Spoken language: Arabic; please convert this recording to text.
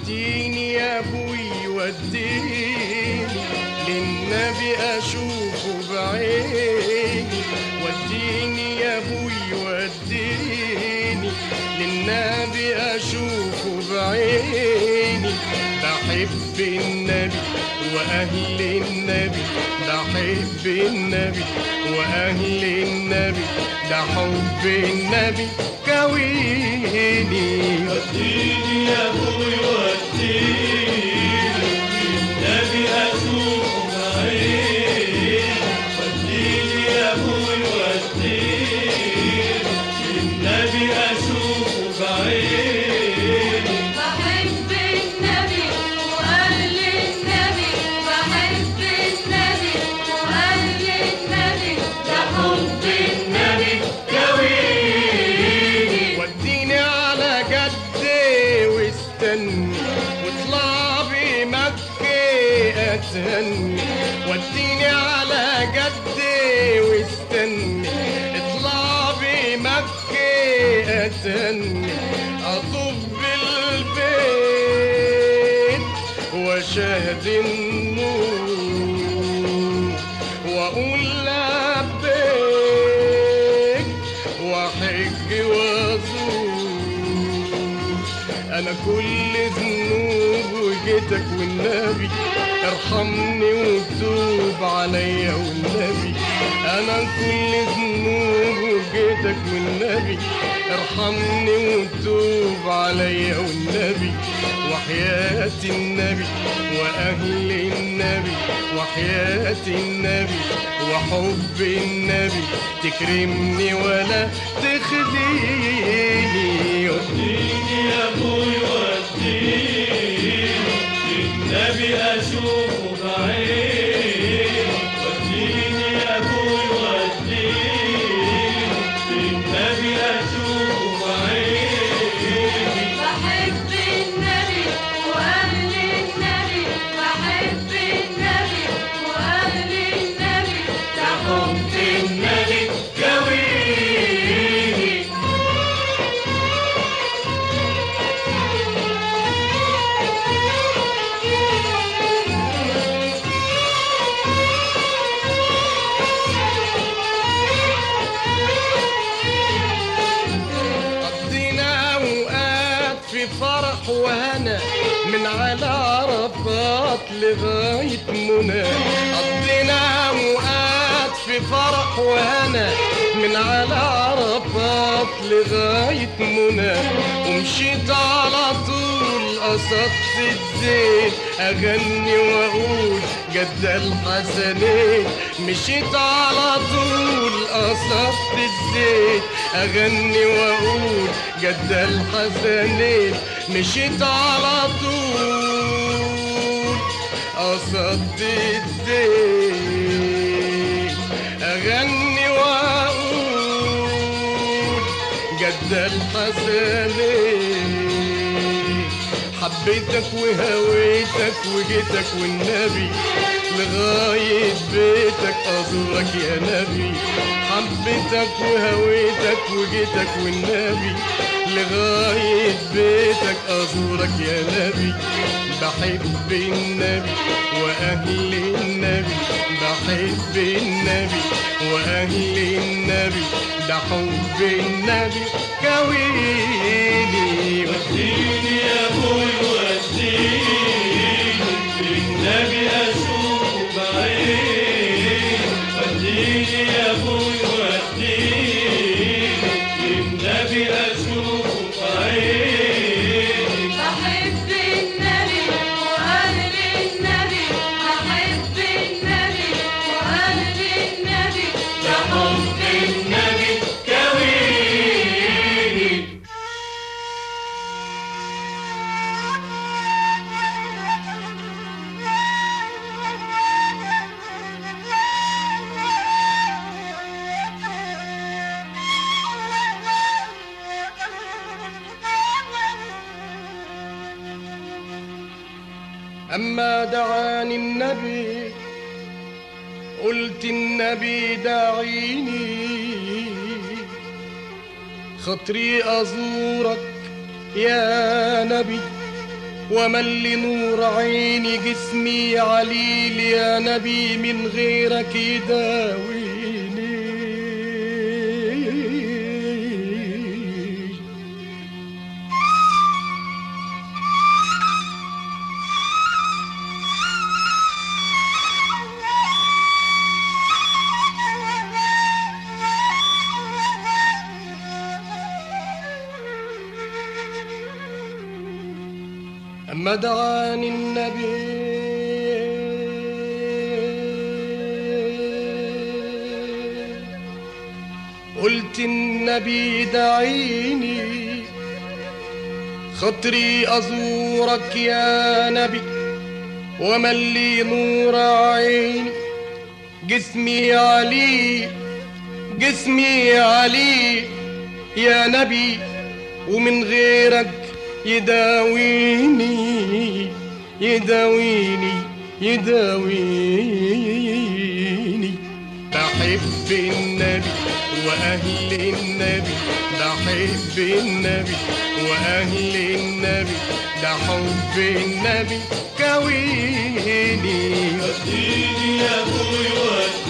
وديني يا ابوي وديني للنبي اشوفه بعيني، وديني يا ابوي وديني للنبي اشوفه بعيني. بحب النبي واهل النبي، بحب النبي واهل النبي، ده حب النبي كويني. وديني يا ابوي وديني للنبي اشوفه بعيني، وديني يا ابوي وديني للنبي اشوفه بعيني. بحب النبي واهل النبي، بحب النبي واهل النبي، ده حب النبي كويني. وديني على جدي واستني واطلع بمكة اتهني، وديني على جدي واستني اطلع بمكة اتهني. اطوف بالبيت واشاهد النور واقول لبيك واحج وازور. انا كل ذنوب وجيتك والنبي ارحمني وتوب عليا والنبي. انا كل ذنوب وجيتك والنبي ارحمني وتوب عليا والنبي. وحياة النبي واهل النبي، وحياة النبي وحب النبي تكرمني ولا تخزيني. وديني يا ابوي وديني للنبي اشوفه بعيني، وديني يا ابوي وديني للنبي اشوفه بعيني. بحب النبي واهل النبي، بحب النبي واهل النبي، ده حب النبي كويني. قضينا اوقات في فرح وهنا من على عرفات لغاية منى. قضينا اوقات في فرح وهنا من على عرفات لغاية منى. ومشيت على طول قصدت الزين اغني واقول جد الحسنين. مشيت على طول قصدت الزين اغني واقول جد الحسنين. مشيت على طول قصدت الزين اغني واقول جد الحسنين. حبيتك وهويتك وجيتك والنبي لغاية بيتك أزورك يا نبي. حبيتك وهويتك وجيتك والنبي لغاية بيتك أزورك يا نبي. بحب النبي وأهل النبي، بحب النبي وأهل النبي، ده حب النبي كويني. وديني يا ابوي وديني للنبي اشوفه بعيني، وديني يا ابوي وديني للنبي اشوفه بعيني. بحب النبي واهل النبي، بحب النبي واهل النبي، ده حب النبي كويني. أما دعاني النبي قلت النبي داعيني، خطري أزورك يا نبي وملي نور عيني جسمي عليل يا نبي من غيرك يداويني. أما دعاني النبي قلت النبي دعيني خطري أزورك يا نبي وملي نور عيني جسمي علي جسمي علي يا نبي ومن غيرك يداويني يداويني يداويني. بحب النبي وأهل النبي بحب النبي وأهل النبي ده حب النبي كويني. وديني يا ابوي